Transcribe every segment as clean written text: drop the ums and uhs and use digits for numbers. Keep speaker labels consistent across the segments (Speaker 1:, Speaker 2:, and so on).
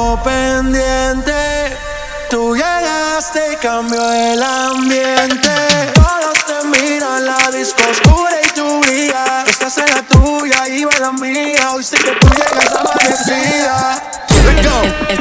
Speaker 1: algo pendiente. Tú llegaste y cambió el ambiente. Todos te miran, la disco oscura y tú brillas. Estás en la tuya y va en la mía. Hoy sé que tú llegas amanecida. Let's go.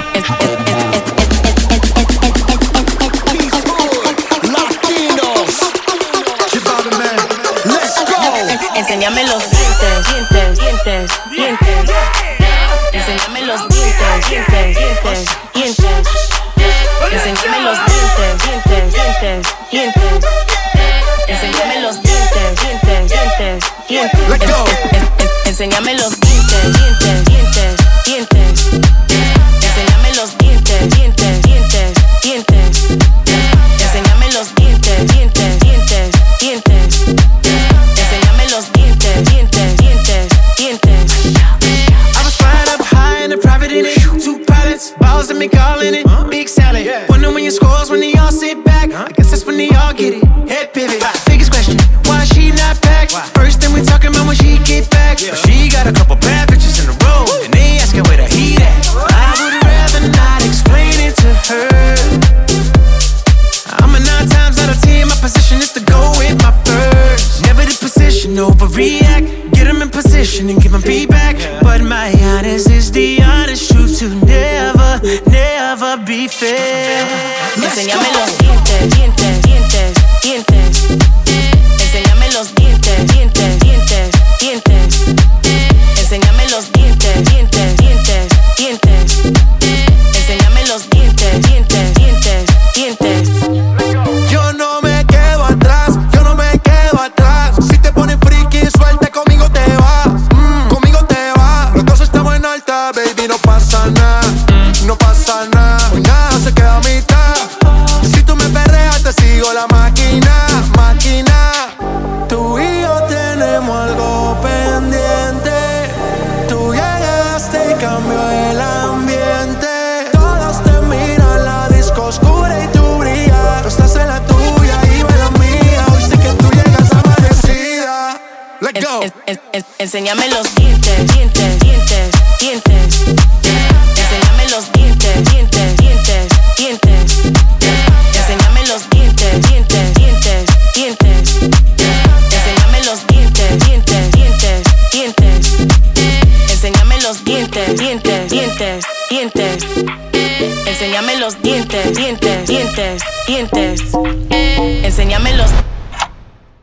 Speaker 2: Enséñame los dientes, dientes, dientes, dientes. Enséñame los dientes, dientes, dientes, dientes. Enséñame los dientes, dientes, dientes, dientes. Enséñame los dientes, dientes, dientes, dientes.
Speaker 1: Let's go.
Speaker 2: Enséñame los dientes, dientes, dientes, dientes. Enséñame los dientes, dientes, dientes, dientes. Enséñame los dientes, dientes, dientes, dientes. Enséñame los dientes, dientes, dientes, dientes.
Speaker 3: I was flying up high in a private in it. 2 pilots, balls and me calling it. Big salad. Wonder when your scores when they all sit back. I guess that's when they all get it. Head pivot. Biggest question, why she not back? First thing we talking about when she get back. But she got a couple bad bitches in a row, and they asking where the heat at. I would rather not explain it to her. I'm a 9 times out of 10. My position is to go with my first. Never the position, overreact. Get them in position and give them feedback. But my honest is the honest truth to never, never be fair.
Speaker 2: Enséñame los dientes, dientes, dientes, dientes. Enséñame los dientes, dientes, dientes, dientes. Enséñame los dientes, dientes, dientes, dientes. Enséñame los dientes, dientes, dientes, dientes.
Speaker 1: Yo no me quedo atrás, yo no me quedo atrás. Si te pones friki, suelta, conmigo te vas. Conmigo te vas. Los dos estamos en alta, baby, no pasa nada. No pasa nada, hoy nada se queda a mitad. Si tú me perreas, te sigo la máquina, máquina. Tú y yo tenemos algo pendiente. Tú llegaste y cambió el ambiente. Todos te miran, la disco oscura y tú brillas. Tú estás en la tuya y va en la mía. Hoy sé que tú llegas amanecida. Let's go.
Speaker 2: Enséñame los dientes, dientes, dientes, dientes. Enséñame los dientes, dientes, dientes, dientes. Enséñame los dientes, dientes, dientes, dientes. Enséñame los dientes, dientes, dientes, dientes. Enséñame los dientes, dientes, dientes, dientes. Enséñame los dientes, dientes, dientes, dientes. Enséñame los